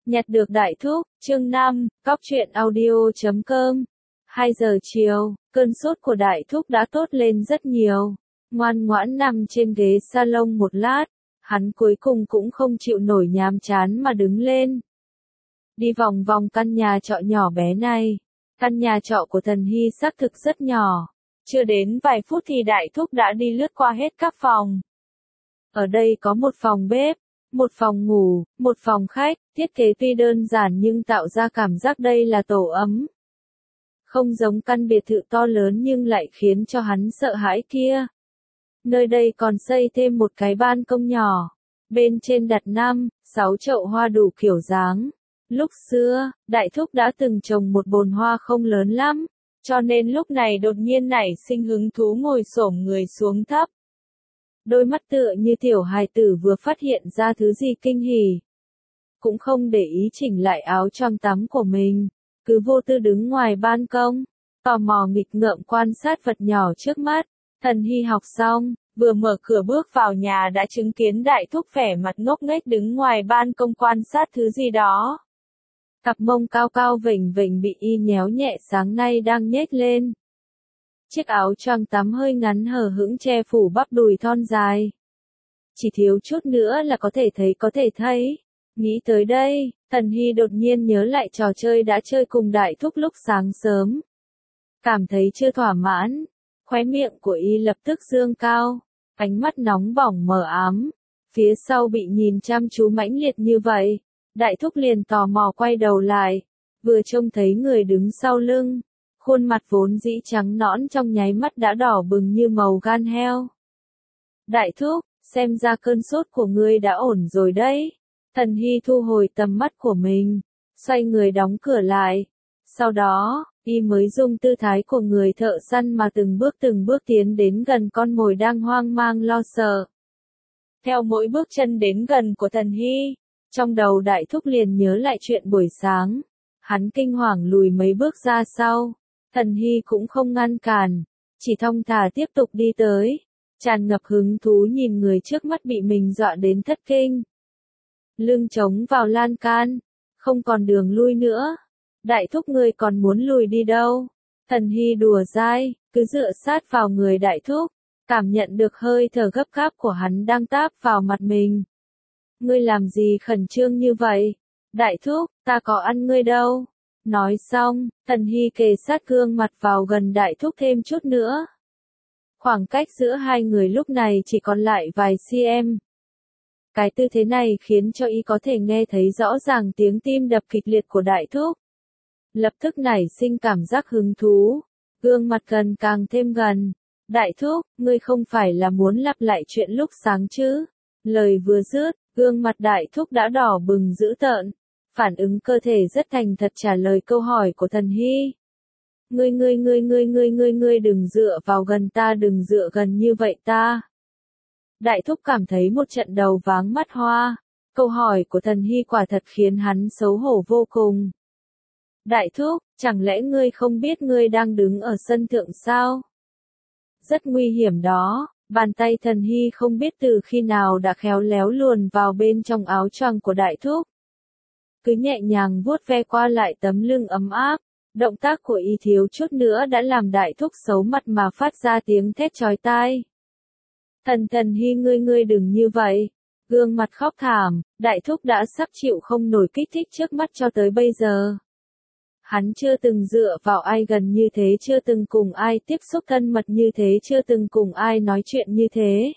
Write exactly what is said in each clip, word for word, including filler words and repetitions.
Nhặt được đại thúc, chương năm, cóc truyện audio chấm com. hai giờ chiều, cơn sốt của đại thúc đã tốt lên rất nhiều. Ngoan ngoãn nằm trên ghế salon một lát, hắn cuối cùng cũng không chịu nổi nhàm chán mà đứng lên. Đi vòng vòng căn nhà trọ nhỏ bé này. Căn nhà trọ của Thần Hy xác thực rất nhỏ. Chưa đến vài phút thì đại thúc đã đi lướt qua hết các phòng. Ở đây có một phòng bếp, một phòng ngủ, một phòng khách, thiết kế tuy đơn giản nhưng tạo ra cảm giác đây là tổ ấm. Không giống căn biệt thự to lớn nhưng lại khiến cho hắn sợ hãi kia. Nơi đây còn xây thêm một cái ban công nhỏ. Bên trên đặt năm, sáu chậu hoa đủ kiểu dáng. Lúc xưa, đại thúc đã từng trồng một bồn hoa không lớn lắm, cho nên lúc này đột nhiên nảy sinh hứng thú ngồi xổm người xuống thấp. Đôi mắt tựa như tiểu hài tử vừa phát hiện ra thứ gì kinh hỉ. Cũng không để ý chỉnh lại áo choàng tắm của mình, cứ vô tư đứng ngoài ban công, tò mò nghịch ngợm quan sát vật nhỏ trước mắt. Thần Hy học xong, vừa mở cửa bước vào nhà đã chứng kiến đại thúc vẻ mặt ngốc nghếch đứng ngoài ban công quan sát thứ gì đó. Cặp mông cao cao vểnh vểnh bị y nhéo nhẹ sáng nay đang nhếch lên. Chiếc áo choàng tắm hơi ngắn hở hững che phủ bắp đùi thon dài. Chỉ thiếu chút nữa là có thể thấy có thể thấy. Nghĩ tới đây, Thần Hy đột nhiên nhớ lại trò chơi đã chơi cùng đại thúc lúc sáng sớm. Cảm thấy chưa thỏa mãn, khóe miệng của y lập tức dương cao, ánh mắt nóng bỏng mờ ám. Phía sau bị nhìn chăm chú mãnh liệt như vậy, đại thúc liền tò mò quay đầu lại, vừa trông thấy người đứng sau lưng. Khuôn mặt vốn dĩ trắng nõn trong nháy mắt đã đỏ bừng như màu gan heo. Đại thúc, xem ra cơn sốt của ngươi đã ổn rồi đấy. Thần Hy thu hồi tầm mắt của mình, xoay người đóng cửa lại. Sau đó, y mới dùng tư thái của người thợ săn mà từng bước từng bước tiến đến gần con mồi đang hoang mang lo sợ. Theo mỗi bước chân đến gần của Thần Hy, trong đầu đại thúc liền nhớ lại chuyện buổi sáng. Hắn kinh hoàng lùi mấy bước ra sau. Thần Hy cũng không ngăn cản, chỉ thong thả tiếp tục đi tới, tràn ngập hứng thú nhìn người trước mắt bị mình dọa đến thất kinh. Lưng trống vào lan can, không còn đường lui nữa. Đại thúc ngươi còn muốn lùi đi đâu? Thần Hy đùa dai, cứ dựa sát vào người đại thúc, cảm nhận được hơi thở gấp gáp của hắn đang táp vào mặt mình. Ngươi làm gì khẩn trương như vậy? Đại thúc, ta có ăn ngươi đâu? Nói xong, Thần Hy kề sát gương mặt vào gần đại thúc thêm chút nữa. Khoảng cách giữa hai người lúc này chỉ còn lại vài cm. Cái tư thế này khiến cho y có thể nghe thấy rõ ràng tiếng tim đập kịch liệt của đại thúc. Lập tức nảy sinh cảm giác hứng thú, gương mặt gần càng thêm gần. Đại thúc, ngươi không phải là muốn lặp lại chuyện lúc sáng chứ? Lời vừa dứt, gương mặt đại thúc đã đỏ bừng dữ tợn. Phản ứng cơ thể rất thành thật trả lời câu hỏi của Thần Hy. Ngươi ngươi ngươi ngươi ngươi ngươi ngươi đừng dựa vào gần ta, đừng dựa gần như vậy ta. Đại thúc cảm thấy một trận đầu váng mắt hoa. Câu hỏi của Thần Hy quả thật khiến hắn xấu hổ vô cùng. Đại thúc, chẳng lẽ ngươi không biết ngươi đang đứng ở sân thượng sao? Rất nguy hiểm đó. Bàn tay Thần Hy không biết từ khi nào đã khéo léo luồn vào bên trong áo choàng của đại thúc. Cứ nhẹ nhàng vuốt ve qua lại tấm lưng ấm áp, động tác của y thiếu chút nữa đã làm đại thúc xấu mặt mà phát ra tiếng thét chói tai. Thần Thần Hy ngươi ngươi đừng như vậy, gương mặt khóc thảm, đại thúc đã sắp chịu không nổi kích thích trước mắt cho tới bây giờ. Hắn chưa từng dựa vào ai gần như thế, chưa từng cùng ai tiếp xúc thân mật như thế, chưa từng cùng ai nói chuyện như thế.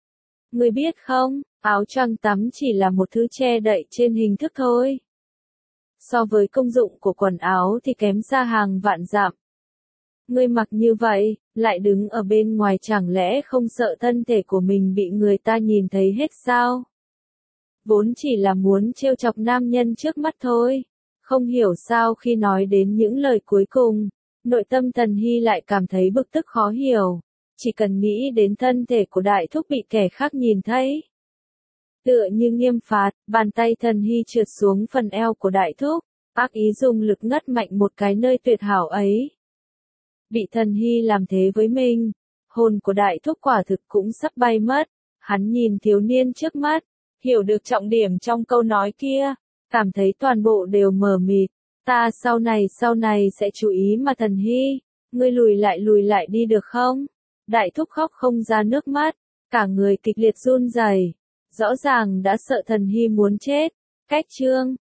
Ngươi biết không, áo choàng tắm chỉ là một thứ che đậy trên hình thức thôi. So với công dụng của quần áo thì kém xa hàng vạn dặm. Ngươi mặc như vậy, lại đứng ở bên ngoài chẳng lẽ không sợ thân thể của mình bị người ta nhìn thấy hết sao? Vốn chỉ là muốn trêu chọc nam nhân trước mắt thôi. Không hiểu sao khi nói đến những lời cuối cùng, nội tâm Thần Hy lại cảm thấy bực tức khó hiểu. Chỉ cần nghĩ đến thân thể của đại thúc bị kẻ khác nhìn thấy. Tựa như nghiêm phạt, bàn tay Thần Hy trượt xuống phần eo của đại thúc, ác ý dùng lực ngắt mạnh một cái nơi tuyệt hảo ấy. Bị Thần Hy làm thế với mình, hồn của đại thúc quả thực cũng sắp bay mất. Hắn nhìn thiếu niên trước mắt, hiểu được trọng điểm trong câu nói kia. cảm thấy toàn bộ đều mờ mịt. Ta sau này sau này sẽ chú ý mà Thần Hy, ngươi lùi lại lùi lại đi được không? Đại thúc khóc không ra nước mắt, cả người kịch liệt run rẩy, rõ ràng đã sợ Thần Hy muốn chết. Cách chương